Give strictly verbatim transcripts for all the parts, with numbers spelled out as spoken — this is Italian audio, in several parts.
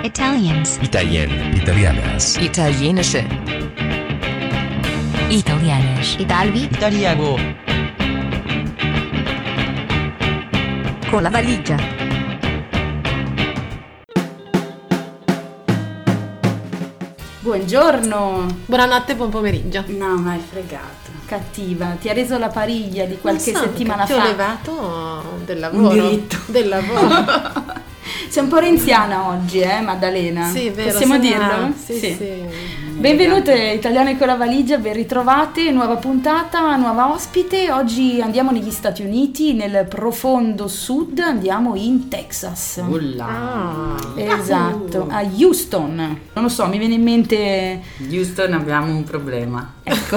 Italians. Italien. Italianas. Italienische. Italianisch. Italvi. Italiano. Con la valigia. Buongiorno. Buonanotte e buon pomeriggio. No, ma hai fregato. Cattiva. Ti ha reso la pariglia di qualche Non so, settimana ti fa. ho levato del lavoro. Un diritto. Del lavoro. Sei un po' renziana oggi, eh, Maddalena? Sì, vero. Possiamo sono- dirlo? Sì, sì. sì. Benvenute Italiane con la valigia, ben ritrovate, nuova puntata, nuova ospite. Oggi andiamo negli Stati Uniti, nel profondo sud, andiamo in Texas. Ulla. Ah. Esatto, a Houston. Non lo so, mi viene in mente... Houston, abbiamo un problema. Ecco.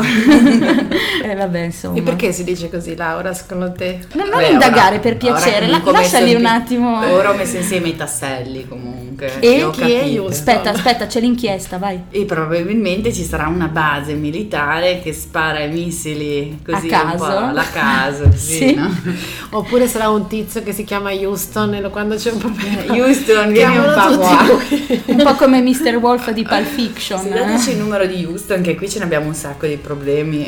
eh, vabbè, insomma. E perché si dice così, Laura, secondo te? Non, non Beh, indagare ora- per piacere, ora la, comunque ho messo lasciali in- un attimo. Ora ho messo insieme i tasselli comunque. E ho chi è capito. Houston? Aspetta, aspetta, c'è l'inchiesta, vai. E probabilmente ci sarà una base militare che spara i missili così A un po' caso? alla caso, sì, Sì. no? Oppure sarà un tizio che si chiama Houston e lo- quando c'è un problema Houston, vieni un chiamano po' qua. tutti lui. Un po' come mister Wolf di Pulp Fiction. Sì, eh? dateci il numero di Houston, che qui ce ne abbiamo un sacco di problemi.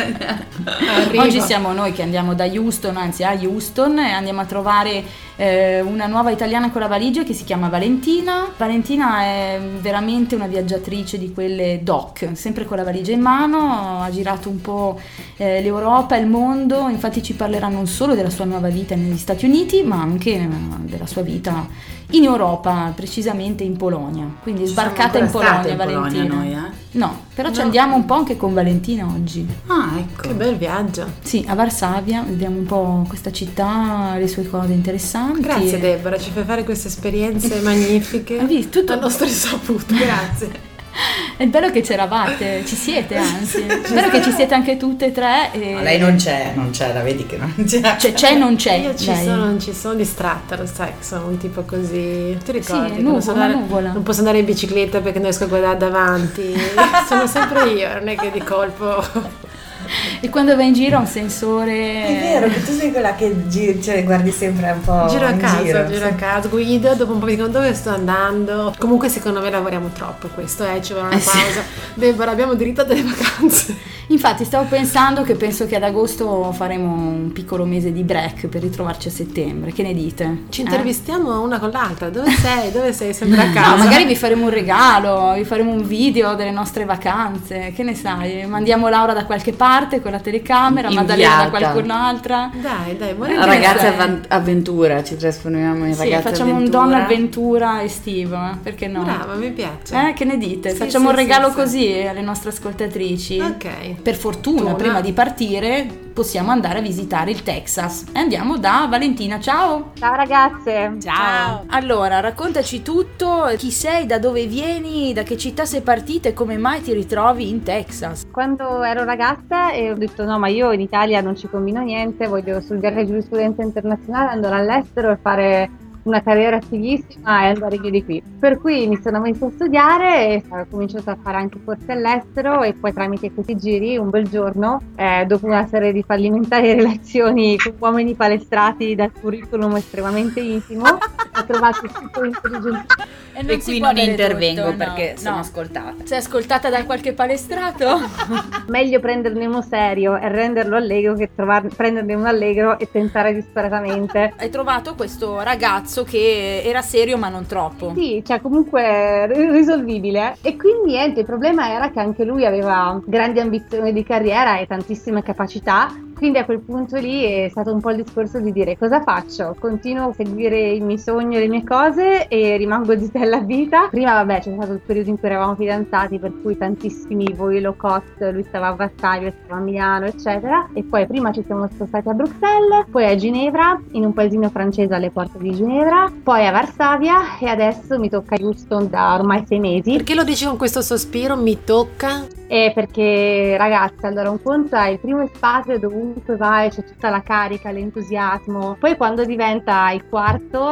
Arriva. Oggi siamo noi che andiamo da Houston, anzi a Houston, e andiamo a trovare eh, una nuova italiana con la valigia che si chiama Valentina. Valentina è veramente una viaggiatrice di quelle doc, sempre con la valigia in mano, ha girato un po' eh, l'Europa e il mondo, infatti ci parlerà non solo della sua nuova vita negli Stati Uniti, ma anche eh, della sua vita in Europa, precisamente in Polonia. Quindi Ci sbarcata siamo in ancora Polonia, state in Polonia Valentina. noi, eh? No, però ci No. andiamo un po' anche con Valentina oggi. Ah, ecco. Che bel viaggio. Sì, a Varsavia, vediamo un po' questa città, le sue cose interessanti. Grazie E- Deborah, ci fai fare queste esperienze magnifiche. Hai visto? Tutto- a nostro risaputo. Grazie. È bello che c'eravate, ci siete anzi. Spero che ci siete anche tutte e tre. E... No, lei non c'è, non c'è, la vedi che non c'è. Cioè, c'è e non c'è. Io ci lei. sono, non ci sono distratta, lo sai che sono un tipo così. Ti ricordi? che nuvola, non, so andare- nuvola. non posso andare in bicicletta perché non riesco a guardare davanti. Sono sempre io, non è che di colpo. E quando vai in giro ha un sensore. È vero che tu sei quella che gi- cioè, guardi sempre un po' Giro a in caso, giro. giro a caso, guido, dopo un po' mi dicono dove sto andando. Comunque secondo me lavoriamo troppo, questo è, ci vuole una Eh sì. pausa. Deborah, abbiamo diritto a delle vacanze. Infatti stavo pensando che penso che ad agosto faremo un piccolo mese di break per ritrovarci a settembre. Che ne dite? Ci Eh? intervistiamo una con l'altra. Dove sei? Dove sei? Sempre a casa? No, magari vi faremo un regalo, vi faremo un video delle nostre vacanze, che ne sai? Mandiamo Laura da qualche parte con la telecamera, Maddalena da Inviata. qualcun'altra. Dai, dai, buona La idea. ragazza sai. avvan- avventura, ci trasformiamo in Sì, ragazza facciamo avventura. un donna avventura estivo, eh? Perché no? Brava, mi piace. Eh, che ne dite? Sì, Facciamo sì, un regalo sì, sì. così alle nostre ascoltatrici. Ok. Per fortuna, Tuna. prima di partire, possiamo andare a visitare il Texas. E andiamo da Valentina, ciao! Ciao ragazze! Ciao! Allora, raccontaci tutto, chi sei, da dove vieni, da che città sei partita e come mai ti ritrovi in Texas. Quando ero ragazza e ho detto no, ma io in Italia non ci combino niente, voglio studiare giurisprudenza internazionale, andare all'estero e fare una carriera fighissima e andare via di qui. Per cui mi sono messa a studiare e ho cominciato a fare anche corsi all'estero e poi tramite questi giri un bel giorno, eh, dopo una serie di fallimentari relazioni con uomini palestrati dal curriculum estremamente intimo, ho trovato il sito intelligente. E, E si qui può non avere intervengo tutto, no, perché sono no. ascoltata. Sei ascoltata da qualche palestrato? Meglio prenderne uno serio e renderlo allegro che trovar- prenderne uno allegro e tentare disperatamente. Hai trovato questo ragazzo che era serio ma non troppo. Sì, cioè comunque ri- risolvibile. E quindi niente, il problema era che anche lui aveva grandi ambizioni di carriera e tantissime capacità. Quindi a quel punto lì è stato un po' il discorso di dire cosa faccio? Continuo a seguire i miei sogni e le mie cose e rimango zitella a vita. Prima vabbè c'è stato il periodo in cui eravamo fidanzati, per cui tantissimi voli low cost, lui stava a Varsavia, stava a Milano eccetera. E poi prima ci siamo spostati a Bruxelles, poi a Ginevra, in un paesino francese alle porte di Ginevra, poi a Varsavia e adesso mi tocca Houston da ormai sei mesi. Perché lo dici con questo sospiro? Mi tocca? E perché ragazzi, allora un conto è il primo espatrio, dovunque vai c'è tutta la carica, l'entusiasmo, poi quando diventa il quarto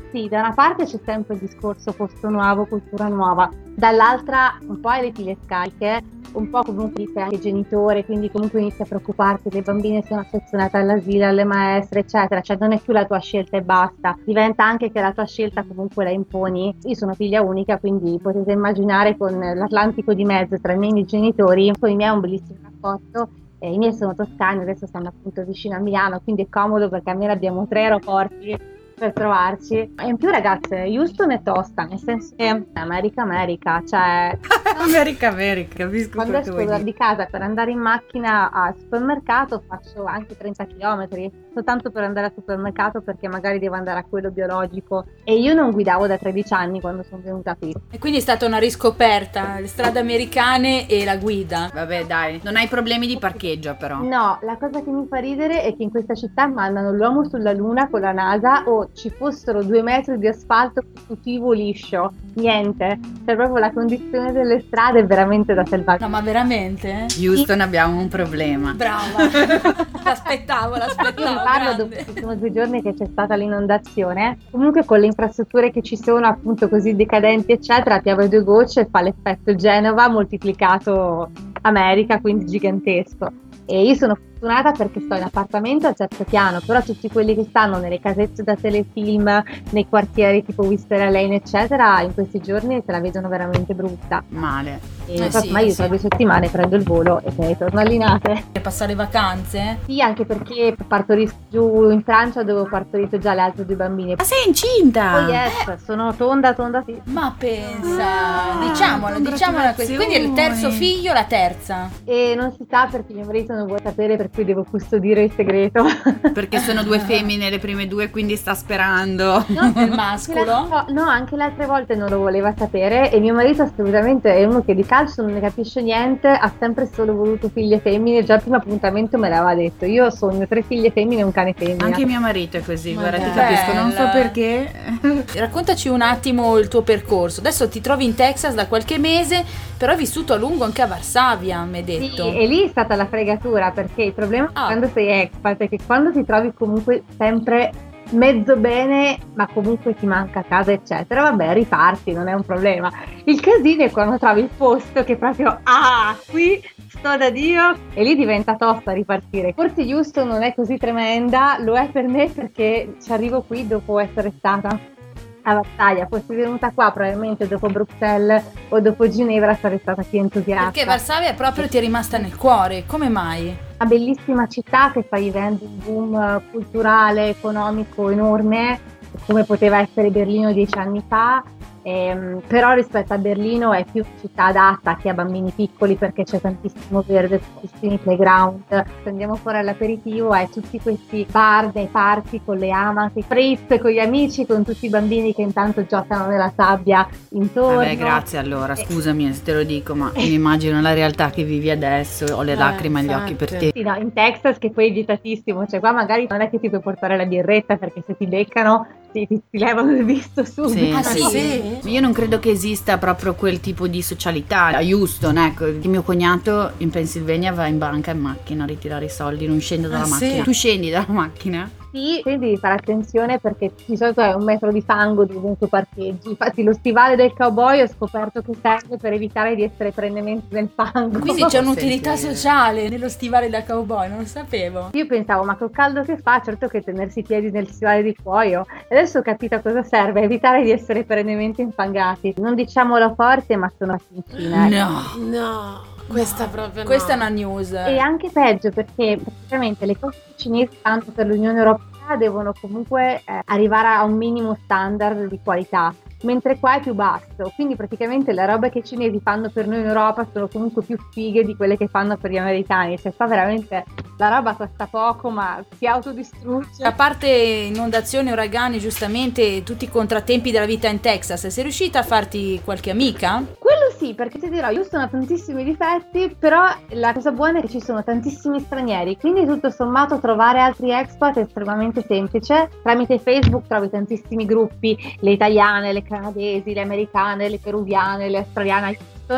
Sì, da una parte c'è sempre il discorso posto nuovo, cultura nuova, dall'altra un po' hai le pile scariche, un po' comunque sei anche genitore, quindi comunque inizi a preoccuparti, le bambine sono affezionate all'asilo, alle maestre, eccetera, cioè non è più la tua scelta e basta, diventa anche che la tua scelta comunque la imponi. Io sono figlia unica, quindi potete immaginare con l'Atlantico di mezzo tra i miei genitori, con i miei è un bellissimo rapporto. E i miei sono toscani, adesso stanno appunto vicino a Milano, quindi è comodo perché almeno abbiamo tre aeroporti per trovarci. E in più, ragazze, Houston è tosta, nel senso che America America, cioè America America, capisco quando quello che esco vuoi di dire. casa per andare in macchina al supermercato faccio anche trenta chilometri soltanto per andare al supermercato, perché magari devo andare a quello biologico, e io non guidavo da tredici anni quando sono venuta qui. E quindi è stata una riscoperta, le strade americane e la guida. Vabbè, dai, non hai problemi di parcheggio però. No, la cosa che mi fa ridere è che in questa città mandano l'uomo sulla luna con la NASA, o ci fossero due metri di asfalto costruttivo liscio, niente, cioè proprio la condizione delle strade è veramente da selvaggio. No, ma veramente? Houston abbiamo un problema. Brava. l'aspettavo, Io l'aspettavo. ne parlo dopo grande. che sono due giorni che c'è stata l'inondazione. Comunque con le infrastrutture che ci sono, appunto così decadenti eccetera, piove due gocce e fa l'effetto Genova moltiplicato America, quindi gigantesco. E io sono fortunata perché sto in appartamento al terzo piano, però tutti quelli che stanno nelle casette da telefilm, nei quartieri tipo Wisteria Lane eccetera, in questi giorni se la vedono veramente brutta. Male. E Eh poi, sì, ma io sì. tra due settimane prendo il volo e poi torno a Linate. Per passare vacanze? Sì, anche perché partorisco giù in Francia dove ho partorito già le altre due bambine. Ma sei incinta? Oh yes, sono tonda, tonda sì. Ma pensa, Ah, diciamolo, diciamolo questo. Quindi è il terzo congratulazioni. figlio, la terza. E non si sa perché mio marito non vuole sapere, per cui devo custodire il segreto. Perché sono due femmine, le prime due, quindi sta sperando. No, Il mascolo? No, no, anche le altre volte non lo voleva sapere, e mio marito assolutamente è uno che di calcio non ne capisce niente, ha sempre solo voluto figlie femmine, già al primo appuntamento me l'aveva detto, io sogno tre figlie femmine e un cane femmina. Anche mio marito è così, Ma guarda, ti bella. capisco, non so perché. Raccontaci un attimo il tuo percorso. Adesso ti trovi in Texas da qualche mese, però hai vissuto a lungo anche a Varsavia, mi hai detto. Sì, e lì è stata la fregatura, perché il problema Ah. quando sei expat è che quando ti trovi comunque sempre mezzo bene, ma comunque ti manca casa eccetera, vabbè, riparti, non è un problema. Il casino è quando trovi il posto che proprio, ah, qui sto da Dio, e lì diventa tosta ripartire. Forse Houston non è così tremenda, lo è per me perché ci arrivo qui dopo essere stata a Varsavia. Fossi venuta qua probabilmente dopo Bruxelles o dopo Ginevra sarei stata più entusiasta. Perché Varsavia proprio ti è rimasta nel cuore, come mai? Una bellissima città che sta vivendo un boom culturale, economico enorme, come poteva essere Berlino dieci anni fa. Ehm, però rispetto a Berlino è più una città adatta che a bambini piccoli, perché c'è tantissimo verde, tantissimi playground. Se andiamo fuori all'aperitivo hai tutti questi bar nei parchi con le amache, fritz con gli amici, con tutti i bambini che intanto giocano nella sabbia intorno. Vabbè, grazie allora, scusami se te lo dico, ma mi immagino la realtà che vivi adesso, ho le Eh, lacrime agli occhi per te. Sì, no, in Texas, che poi è vietatissimo, cioè qua magari non è che ti puoi portare la birretta, perché se ti beccano ti, ti, ti levano il visto subito. Sì, Ah, sì. sì? Io non credo che esista proprio quel tipo di socialità. A Houston, ecco, il mio cognato in Pennsylvania va in banca in macchina a ritirare i soldi, non scende dalla Ah, sì? macchina. Tu scendi dalla macchina? Sì, quindi devi fare attenzione perché di solito è un metro di fango dovunque parcheggi. Infatti lo stivale del cowboy ho scoperto che serve per evitare di essere perennemente nel fango. Quindi c'è un'utilità Senti. sociale nello stivale da cowboy, non lo sapevo. Io pensavo, ma col caldo che fa, certo che tenersi i piedi nel stivale di cuoio. E adesso ho capito a cosa serve, evitare di essere perennemente infangati. Non diciamolo forte, ma sono cincina. No. No, questa proprio no. Questa è una news. E anche peggio, perché praticamente le cose che i cinesi fanno per l'Unione Europea devono comunque eh, arrivare a un minimo standard di qualità, mentre qua è più basso, quindi praticamente le robe che i cinesi fanno per noi in Europa sono comunque più fighe di quelle che fanno per gli americani, cioè qua veramente la roba costa poco ma si autodistrugge. A parte inondazioni, uragani, giustamente tutti i contrattempi della vita in Texas, sei riuscita a farti qualche amica? Quello sì, perché ti dirò, Houston ha tantissimi difetti, però la cosa buona è che ci sono tantissimi stranieri, quindi tutto sommato trovare altri expat è estremamente semplice. Tramite Facebook trovi tantissimi gruppi, le italiane, le canadesi, le americane, le peruviane, le australiane a Houston,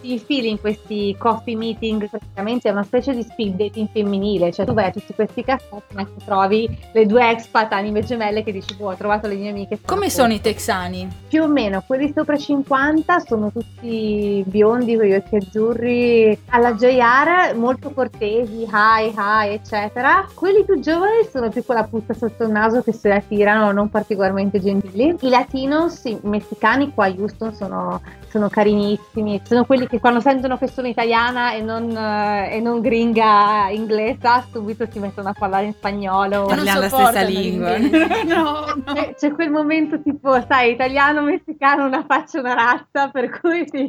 ti infili in questi coffee meeting, praticamente è una specie di speed dating femminile, cioè tu vai a tutti questi caffè e trovi le due expat anime gemelle che dici, boh, ho trovato le mie amiche. Come sono i texani? Più o meno, quelli sopra cinquanta sono tutti biondi con gli occhi azzurri, alla J R, molto cortesi, hi, hi, eccetera. Quelli più giovani sono più con la puzza sotto il naso che se la tirano, non particolarmente gentili. I latinos, i messicani qua a Houston sono, sono carinissimi, sono quelli che quando sentono che sono italiana e non, eh, e non gringa inglese, subito si mettono a parlare in spagnolo. Parliamo la stessa lingua. No, no. C'è, c'è quel momento tipo, sai, italiano, messicano, una faccia, una razza, per cui sì.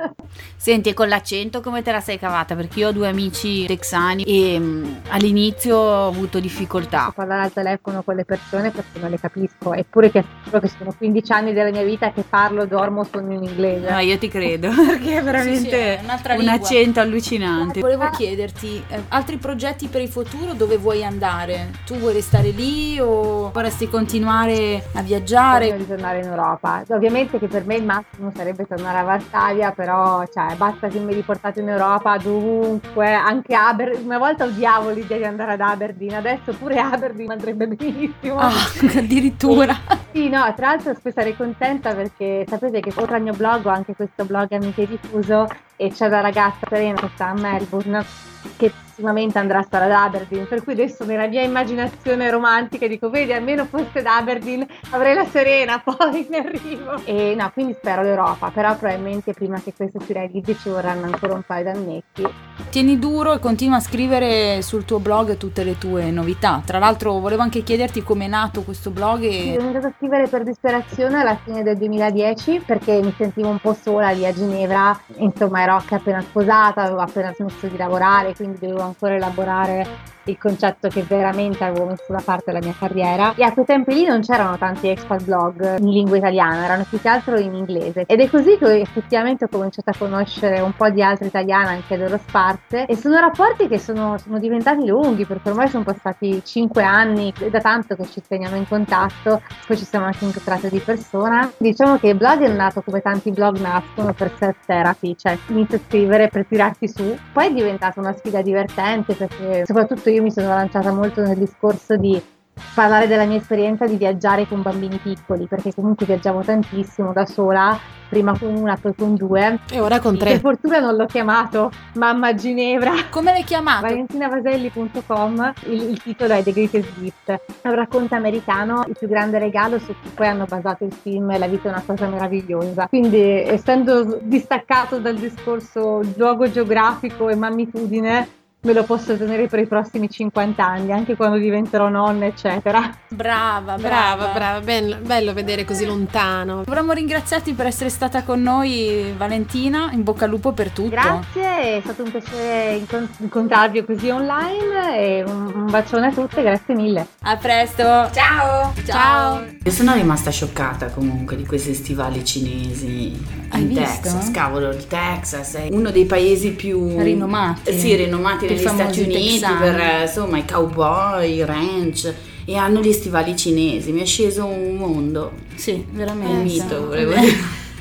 Senti, e con l'accento come te la sei cavata? Perché io ho due amici texani e mh, all'inizio ho avuto difficoltà. A parlare al telefono con le persone perché non le capisco, eppure che, che sono quindici anni della mia vita che parlo, dormo, sono in inglese. No, io ti credo, perché è veramente Sì, sì, è un'altra un lingua. accento allucinante. Volevo chiederti, eh, altri progetti per il futuro, dove vuoi andare? Tu vuoi restare lì o vorresti continuare a viaggiare? Voglio ritornare in Europa. Ovviamente che per me il massimo sarebbe tornare a Varsavia, però cioè, basta che mi riportate in Europa dovunque, anche Aberdeen. Una volta odiavo l'idea di andare ad Aberdeen, adesso pure Aberdeen andrebbe benissimo. Ah, addirittura. Sì, no, tra l'altro sarei contenta perché sapete che oltre al mio blog ho anche questo blog Amiche Diffuso e c'è una ragazza Serena che sta a Melbourne che prossimamente andrà a stare ad Aberdeen, per cui adesso nella mia immaginazione romantica dico, vedi, almeno fosse ad Aberdeen avrei la Serena poi in arrivo. E no, quindi spero l'Europa, però probabilmente prima che questo si realizzi ci vorranno ancora un paio d'annetti. Tieni duro e continua a scrivere sul tuo blog tutte le tue novità. Tra l'altro volevo anche chiederti come è nato questo blog e... Ho iniziato a scrivere per disperazione alla fine del duemiladieci perché mi sentivo un po' sola lì a Ginevra, insomma ero anche appena sposata, avevo appena smesso di lavorare, quindi dovevo ancora elaborare il concetto che veramente avevo messo da parte la mia carriera, e a quei tempi lì non c'erano tanti expat blog in lingua italiana, erano più che altro in inglese, ed è così che effettivamente ho cominciato a conoscere un po' di altre italiane anche loro sparse, e sono rapporti che sono, sono diventati lunghi perché ormai sono passati cinque anni, è da tanto che ci teniamo in contatto, poi ci siamo anche incontrate di persona. Diciamo che il blog è nato come tanti blog nascono per self therapy, cioè inizio a scrivere per tirarti su, poi è diventata una sfida divertente perché soprattutto io mi sono lanciata molto nel discorso di parlare della mia esperienza di viaggiare con bambini piccoli, perché comunque viaggiavo tantissimo da sola, prima con una, poi con due, e ora con tre. Per fortuna non l'ho chiamato Mamma Ginevra. Come l'hai chiamato? valentina vaselli punto com, il, il titolo è The Greatest Gift, è un racconto americano, il più grande regalo, su cui poi hanno basato il film La vita è una cosa meravigliosa. Quindi, essendo distaccato dal discorso luogo geografico e mammitudine, me lo posso tenere per i prossimi cinquanta anni, anche quando diventerò nonna, eccetera. Brava, brava, Brava, brava, bello, bello vedere così lontano. Vorremmo ringraziarti per essere stata con noi, Valentina, in bocca al lupo per tutto. Grazie, è stato un piacere incont- incontrarvi così online, e un, un bacione a tutte, grazie mille. A presto. Ciao. Ciao. Io sono rimasta scioccata comunque di questi stivali cinesi. Hai in visto? Texas, cavolo, il Texas è uno dei paesi più Rinomati. Sì, rinomati Più negli Stati famosi Uniti texani. per eh, insomma i cowboy, i ranch, e hanno gli stivali cinesi. Mi è sceso un mondo, Sì, un veramente. mito, volevo dire.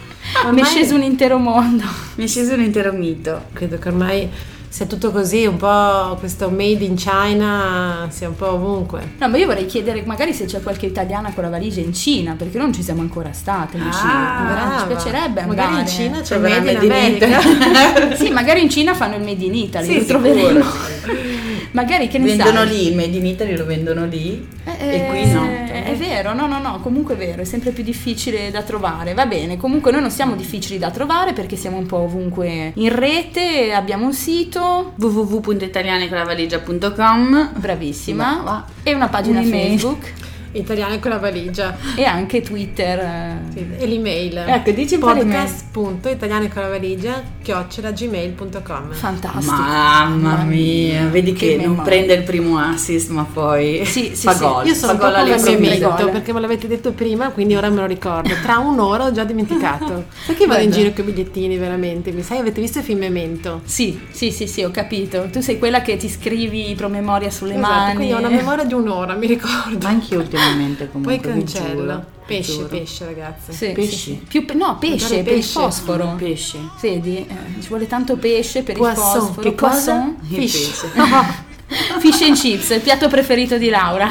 Mi è sceso un intero mondo. Mi è sceso un intero mito. Credo che ormai sia tutto così, un po' questo made in China sia un po' ovunque. No, ma io vorrei chiedere magari se c'è qualche italiana con la valigia in Cina, perché non ci siamo ancora state in Ah, Cina. Veramente ci brava. piacerebbe andare. Magari in Cina c'è Troverà Made in Made in America. Sì, magari in Cina fanno il Made in Italy, Sì, lo troveremo. sicuro. Magari che ne Vendono sai? lì, il Made in Italy lo vendono lì Eh, e qui no. È, è vero, no, no, no, comunque è vero, è sempre più difficile da trovare. Va bene, comunque noi non siamo difficili da trovare perché siamo un po' ovunque in rete, abbiamo un sito, w w w punto italiane con la valigia punto com. bravissima, Va. e una pagina Un'email. Facebook Italiane con la valigia. e anche Twitter. eh. Sì, e l'email. Ecco, dici un po' l'email. podcast punto italiane con la valigia chiocciola gmail punto com. Fantastico. Mamma mia, vedi che, non memoria. prende il primo assist ma poi Sì, sì, fa sì. gol. Io sono un fa po' gol come il all'improvviso. memento, perché me l'avete detto prima, quindi ora me lo ricordo. Tra un'ora ho già dimenticato. Perché vado in Guarda. giro con i bigliettini veramente? Mi sai, avete visto il film Memento? Sì, sì, sì, sì, ho capito. Tu sei quella che ti scrivi i promemoria sulle Esatto, mani. quindi ho una memoria di un'ora, mi ricordo. Ma anche io ultimamente comunque Poi vi cancello. giuro, vi Pesce, giuro. pesce ragazzi. Sì, Pesci. sì, sì. Più pe- no, pesce, Magari per il pesce. fosforo. Pesce. Vedi? eh, ci vuole tanto pesce per Poisson, il fosforo. che cosa? Poisson? Fish. Fish and chips, il piatto preferito di Laura.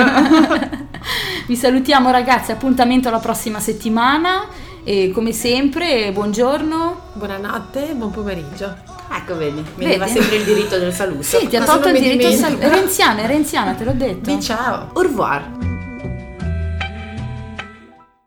Vi salutiamo ragazzi, appuntamento alla prossima settimana e come sempre buongiorno. Buonanotte, buon pomeriggio. Ecco, vedi, mi Vedi? dava sempre il diritto del saluto. Sì, ti ha Ma tolto se il non mi diritto al dimentico. saluto. È renziana, è renziana, te l'ho detto. Di ciao. Au revoir.